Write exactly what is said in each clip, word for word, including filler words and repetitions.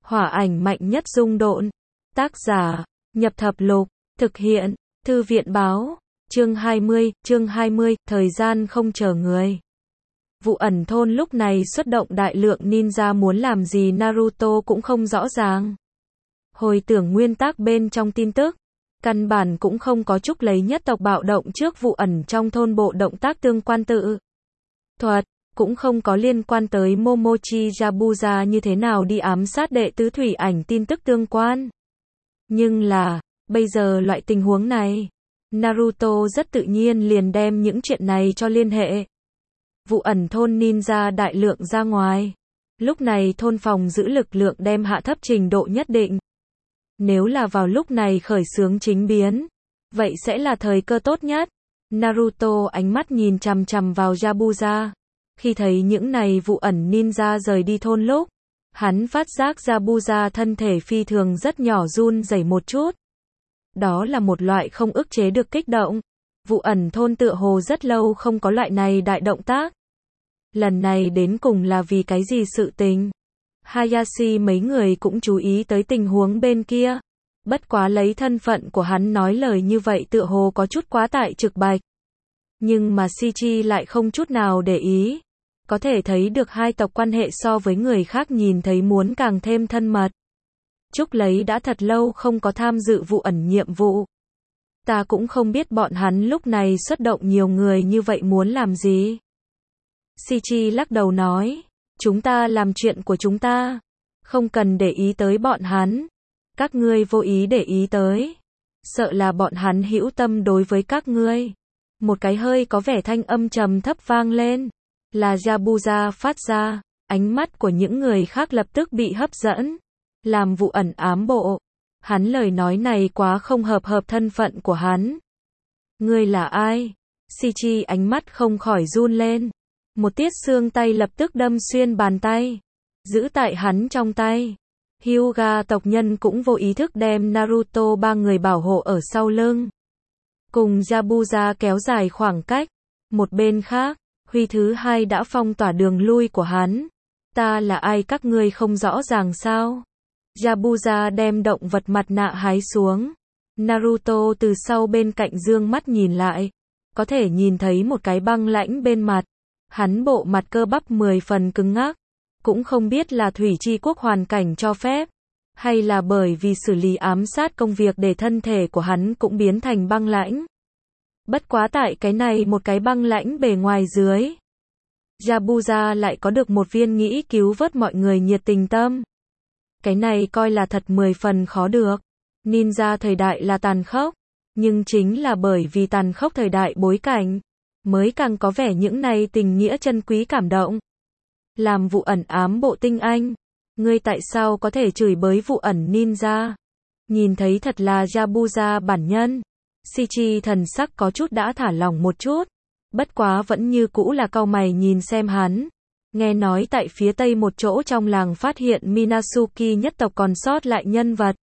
Hỏa ảnh mạnh nhất dung độn. Tác giả, Nhập Thập Lục, thực hiện, Thư viện báo, chương hai mươi, chương hai mươi, thời gian không chờ người. Vụ ẩn thôn lúc này xuất động đại lượng ninja muốn làm gì Naruto cũng không rõ ràng. Hồi tưởng nguyên tắc bên trong tin tức, căn bản cũng không có chúc lấy nhất tộc bạo động trước vụ ẩn trong thôn bộ động tác tương quan tự thuật, cũng không có liên quan tới Momochi Yabuza như thế nào đi ám sát đệ tứ thủy ảnh tin tức tương quan. Nhưng là, bây giờ loại tình huống này, Naruto rất tự nhiên liền đem những chuyện này cho liên hệ. Vụ ẩn thôn ninja đại lượng ra ngoài. Lúc này thôn phòng giữ lực lượng đem hạ thấp trình độ nhất định. Nếu là vào lúc này khởi xướng chính biến, vậy sẽ là thời cơ tốt nhất. Naruto ánh mắt nhìn chằm chằm vào Yabuza. Khi thấy những này vụ ẩn ninja rời đi thôn lúc, hắn phát giác Yabuza thân thể phi thường rất nhỏ run rẩy một chút. Đó là một loại không ức chế được kích động. Vụ ẩn thôn tựa hồ rất lâu không có loại này đại động tác. Lần này đến cùng là vì cái gì sự tình? Hayashi mấy người cũng chú ý tới tình huống bên kia. Bất quá lấy thân phận của hắn nói lời như vậy tựa hồ có chút quá tại trực bạch. Nhưng mà Shichi lại không chút nào để ý. Có thể thấy được hai tộc quan hệ so với người khác nhìn thấy muốn càng thêm thân mật. Chúc lấy đã thật lâu không có tham dự vụ ẩn nhiệm vụ. Ta cũng không biết bọn hắn lúc này xuất động nhiều người như vậy muốn làm gì. Shichi lắc đầu nói, chúng ta làm chuyện của chúng ta, không cần để ý tới bọn hắn. Các ngươi vô ý để ý tới, sợ là bọn hắn hữu tâm đối với các ngươi. Một cái hơi có vẻ thanh âm trầm thấp vang lên, là Yabuza phát ra, ánh mắt của những người khác lập tức bị hấp dẫn. Làm vụ ẩn ám bộ, hắn lời nói này quá không hợp hợp thân phận của hắn. Ngươi là ai? Shichi ánh mắt không khỏi run lên. Một tiết xương tay lập tức đâm xuyên bàn tay, giữ tại hắn trong tay. Hyuga tộc nhân cũng vô ý thức đem Naruto ba người bảo hộ ở sau lưng. Cùng Yabuza kéo dài khoảng cách. Một bên khác, Huy thứ hai đã phong tỏa đường lui của hắn. Ta là ai các ngươi không rõ ràng sao? Yabuza đem động vật mặt nạ hái xuống. Naruto từ sau bên cạnh dương mắt nhìn lại. Có thể nhìn thấy một cái băng lãnh bên mặt. Hắn bộ mặt cơ bắp mười phần cứng ngắc. Cũng không biết là thủy chi quốc hoàn cảnh cho phép. Hay là bởi vì xử lý ám sát công việc để thân thể của hắn cũng biến thành băng lãnh. Bất quá tại cái này một cái băng lãnh bề ngoài dưới. Yabuza lại có được một viên nghĩ cứu vớt mọi người nhiệt tình tâm. Cái này coi là thật mười phần khó được. Ninja thời đại là tàn khốc. Nhưng chính là bởi vì tàn khốc thời đại bối cảnh, mới càng có vẻ những này tình nghĩa chân quý cảm động. Làm vụ ẩn ám bộ tinh anh. Ngươi tại sao có thể chửi bới vụ ẩn ninja? Nhìn thấy thật là Yabuza bản nhân. Shichi thần sắc có chút đã thả lỏng một chút. Bất quá vẫn như cũ là cau mày nhìn xem hắn. Nghe nói tại phía tây một chỗ trong làng phát hiện Minazuki nhất tộc còn sót lại nhân vật.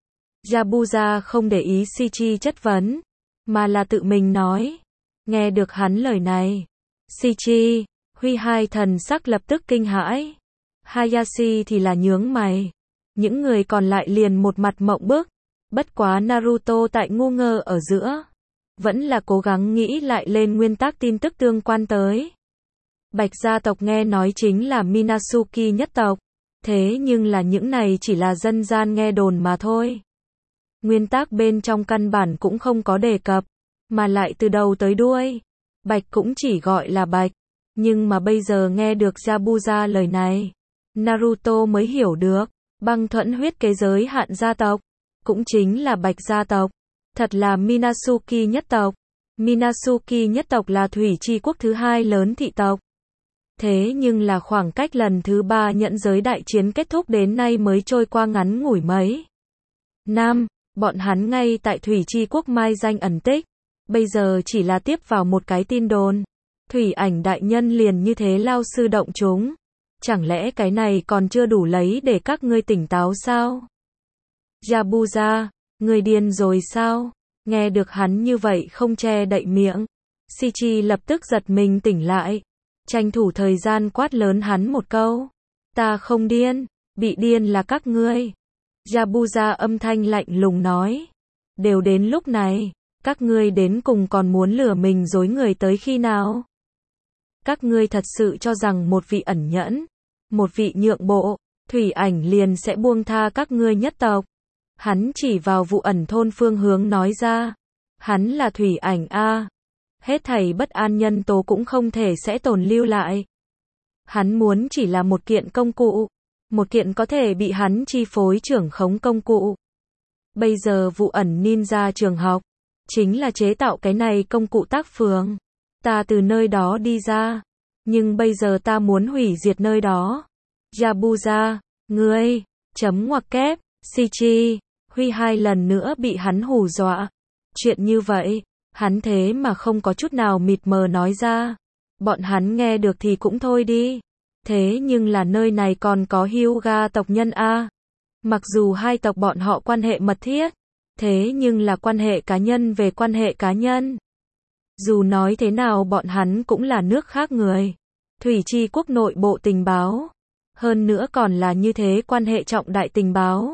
Yabuza không để ý Shichi chất vấn, mà là tự mình nói. Nghe được hắn lời này, Shichi, Huy hai thần sắc lập tức kinh hãi. Hayashi thì là nhướng mày. Những người còn lại liền một mặt mộng bức. Bất quá Naruto tại ngu ngơ ở giữa, vẫn là cố gắng nghĩ lại lên nguyên tắc tin tức tương quan tới. Bạch gia tộc nghe nói chính là Minazuki nhất tộc. Thế nhưng là những này chỉ là dân gian nghe đồn mà thôi. Nguyên tắc bên trong căn bản cũng không có đề cập, mà lại từ đầu tới đuôi. Bạch cũng chỉ gọi là Bạch. Nhưng mà bây giờ nghe được Yabuza lời này, Naruto mới hiểu được, băng thuẫn huyết kế giới hạn gia tộc, cũng chính là Bạch gia tộc. Thật là Minazuki nhất tộc. Minazuki nhất tộc là thủy chi quốc thứ hai lớn thị tộc. Thế nhưng là khoảng cách lần thứ ba nhẫn giới đại chiến kết thúc đến nay mới trôi qua ngắn ngủi mấy năm, bọn hắn ngay tại thủy chi quốc mai danh ẩn tích. Bây giờ chỉ là tiếp vào một cái tin đồn. Thủy ảnh đại nhân liền như thế lao sư động chúng. Chẳng lẽ cái này còn chưa đủ lấy để các ngươi tỉnh táo sao? Yabuza, ngươi điên rồi sao? Nghe được hắn như vậy không che đậy miệng. Shichi lập tức giật mình tỉnh lại. Tranh thủ thời gian quát lớn hắn một câu. Ta không điên. Bị điên là các ngươi. Yabuza âm thanh lạnh lùng nói. Đều đến lúc này, các ngươi đến cùng còn muốn lừa mình dối người tới khi nào? Các ngươi thật sự cho rằng một vị ẩn nhẫn, một vị nhượng bộ, Thủy Ảnh liền sẽ buông tha các ngươi nhất tộc. Hắn chỉ vào Vụ Ẩn thôn phương hướng nói ra. Hắn là Thủy Ảnh a. Hết thảy bất an nhân tố cũng không thể sẽ tồn lưu lại. Hắn muốn chỉ là một kiện công cụ, một kiện có thể bị hắn chi phối trưởng khống công cụ. Bây giờ Vụ Ẩn Ninja trường học chính là chế tạo cái này công cụ tác phường. Ta từ nơi đó đi ra, nhưng bây giờ ta muốn hủy diệt nơi đó. Yabuza, ngươi, chấm ngoặc kép, Shichi, Huy hai lần nữa bị hắn hù dọa. Chuyện như vậy, hắn thế mà không có chút nào mịt mờ nói ra. Bọn hắn nghe được thì cũng thôi đi. Thế nhưng là nơi này còn có Hyuga tộc nhân a. Mặc dù hai tộc bọn họ quan hệ mật thiết, thế nhưng là quan hệ cá nhân về quan hệ cá nhân. Dù nói thế nào bọn hắn cũng là nước khác người. Thủy Chi quốc nội bộ tình báo. Hơn nữa còn là như thế quan hệ trọng đại tình báo.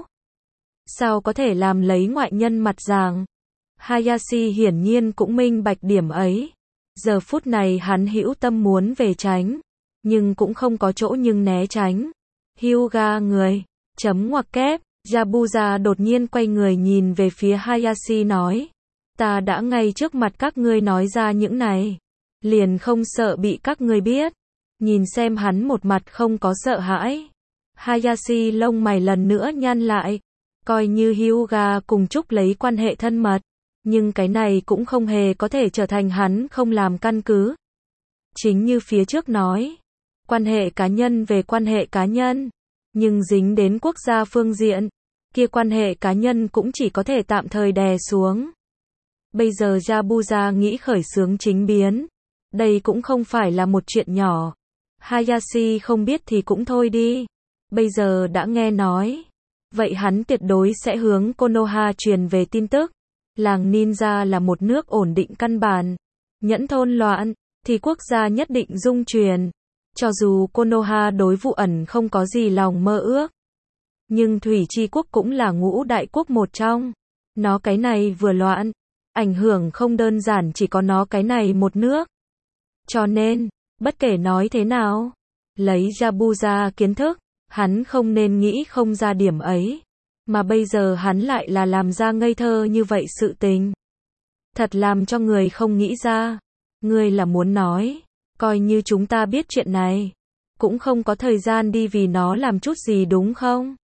Sao có thể làm lấy ngoại nhân mặt giàng? Hayashi hiển nhiên cũng minh bạch điểm ấy. Giờ phút này hắn hữu tâm muốn về tránh, nhưng cũng không có chỗ nhưng né tránh. Hyuga người, chấm ngoặc kép, Yabuza đột nhiên quay người nhìn về phía Hayashi nói. Ta đã ngay trước mặt các ngươi nói ra những này. Liền không sợ bị các ngươi biết. Nhìn xem hắn một mặt không có sợ hãi. Hayashi lông mày lần nữa nhăn lại. Coi như Hyuga cùng Trúc lấy quan hệ thân mật. Nhưng cái này cũng không hề có thể trở thành hắn không làm căn cứ. Chính như phía trước nói. Quan hệ cá nhân về quan hệ cá nhân. Nhưng dính đến quốc gia phương diện. Kia quan hệ cá nhân cũng chỉ có thể tạm thời đè xuống. Bây giờ Yabuza nghĩ khởi xướng chính biến. Đây cũng không phải là một chuyện nhỏ. Hayashi không biết thì cũng thôi đi. Bây giờ đã nghe nói. Vậy hắn tuyệt đối sẽ hướng Konoha truyền về tin tức. Làng ninja là một nước ổn định căn bản. Nhẫn thôn loạn, thì quốc gia nhất định dung truyền. Cho dù Konoha đối Vụ Ẩn không có gì lòng mơ ước. Nhưng Thủy Chi quốc cũng là ngũ đại quốc một trong. Nó cái này vừa loạn. Ảnh hưởng không đơn giản chỉ có nó cái này một nước. Cho nên, bất kể nói thế nào, lấy Yabuza kiến thức, hắn không nên nghĩ không ra điểm ấy. Mà bây giờ hắn lại là làm ra ngây thơ như vậy sự tình. Thật làm cho người không nghĩ ra. Ngươi là muốn nói, coi như chúng ta biết chuyện này, cũng không có thời gian đi vì nó làm chút gì đúng không?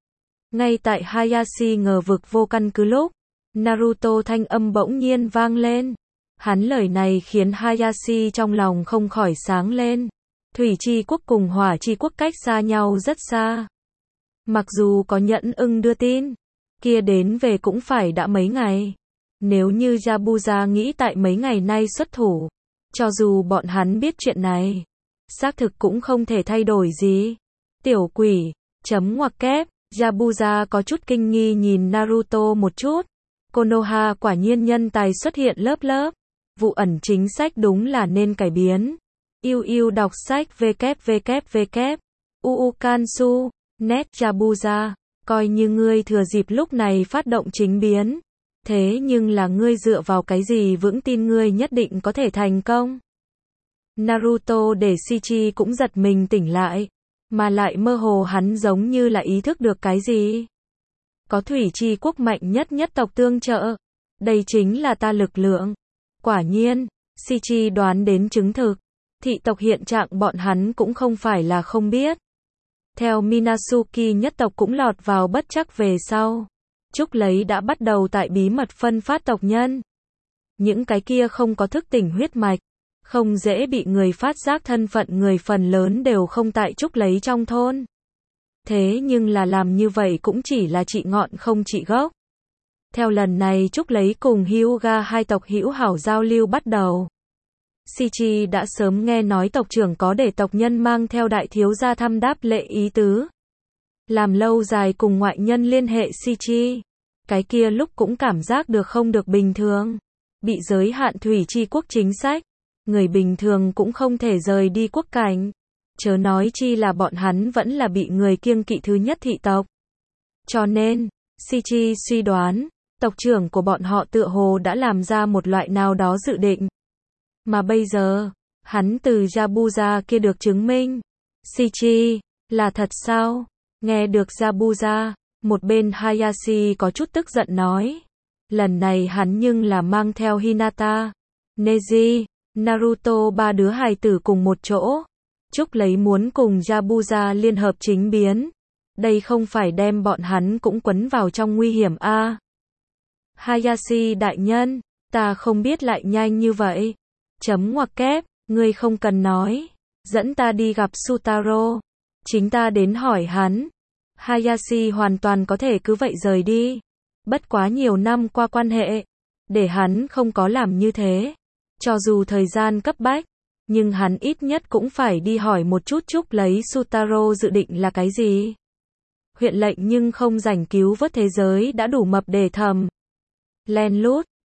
Ngay tại Hayashi ngờ vực vô căn cứ lúc, Naruto thanh âm bỗng nhiên vang lên. Hắn lời này khiến Hayashi trong lòng không khỏi sáng lên. Thủy Chi quốc cùng Hỏa Chi quốc cách xa nhau rất xa. Mặc dù có Nhẫn Ưng đưa tin, kia đến về cũng phải đã mấy ngày. Nếu như Yabuza nghĩ tại mấy ngày nay xuất thủ, cho dù bọn hắn biết chuyện này, xác thực cũng không thể thay đổi gì. Tiểu quỷ, chấm ngoặc kép, Yabuza có chút kinh nghi nhìn Naruto một chút. Konoha quả nhiên nhân tài xuất hiện lớp lớp. Vụ Ẩn chính sách đúng là nên cải biến. Yêu yêu đọc sách www. Uukansu, net Yabuza. Coi như ngươi thừa dịp lúc này phát động chính biến. Thế nhưng là ngươi dựa vào cái gì vững tin ngươi nhất định có thể thành công? Naruto để Shichi cũng giật mình tỉnh lại. Mà lại mơ hồ hắn giống như là ý thức được cái gì. Có Thủy Chi quốc mạnh nhất nhất tộc tương trợ. Đây chính là ta lực lượng. Quả nhiên, Shichi đoán đến chứng thực. Thị tộc hiện trạng bọn hắn cũng không phải là không biết. Theo Minazuki nhất tộc cũng lọt vào bất trắc về sau. Trúc lấy đã bắt đầu tại bí mật phân phát tộc nhân. Những cái kia không có thức tỉnh huyết mạch, không dễ bị người phát giác thân phận người phần lớn đều không tại Trúc lấy trong thôn. Thế nhưng là làm như vậy cũng chỉ là trị ngọn không trị gốc. Theo lần này Trúc lấy cùng Hyuga hai tộc hữu hảo giao lưu bắt đầu. Shichi đã sớm nghe nói tộc trưởng có để tộc nhân mang theo đại thiếu gia thăm đáp lễ ý tứ. Làm lâu dài cùng ngoại nhân liên hệ Shichi. Cái kia lúc cũng cảm giác được không được bình thường. Bị giới hạn Thủy Chi quốc chính sách. Người bình thường cũng không thể rời đi quốc cảnh. chớ nói chi là bọn hắn vẫn là bị người kiêng kỵ thứ nhất thị tộc. Cho nên, Shichi suy đoán, tộc trưởng của bọn họ tựa hồ đã làm ra một loại nào đó dự định. Mà bây giờ, hắn từ Yabuza kia được chứng minh. Shichi, là thật sao? Nghe được Yabuza, một bên Hayashi có chút tức giận nói. Lần này hắn nhưng là mang theo Hinata, Neji, Naruto ba đứa hài tử cùng một chỗ. Chúc lấy muốn cùng Yabuza liên hợp chính biến. Đây không phải đem bọn hắn cũng quấn vào trong nguy hiểm a à? Hayashi đại nhân, ta không biết lại nhanh như vậy. Chấm ngoặc kép, ngươi không cần nói. Dẫn ta đi gặp Sutaro. Chính ta đến hỏi hắn. Hayashi hoàn toàn có thể cứ vậy rời đi. Bất quá nhiều năm qua quan hệ, để hắn không có làm như thế. Cho dù thời gian cấp bách, nhưng hắn ít nhất cũng phải đi hỏi một chút Chúc lấy Sutaro dự định là cái gì. Huyện lệnh nhưng không rảnh cứu vớt thế giới đã đủ mập để thầm. Len lút,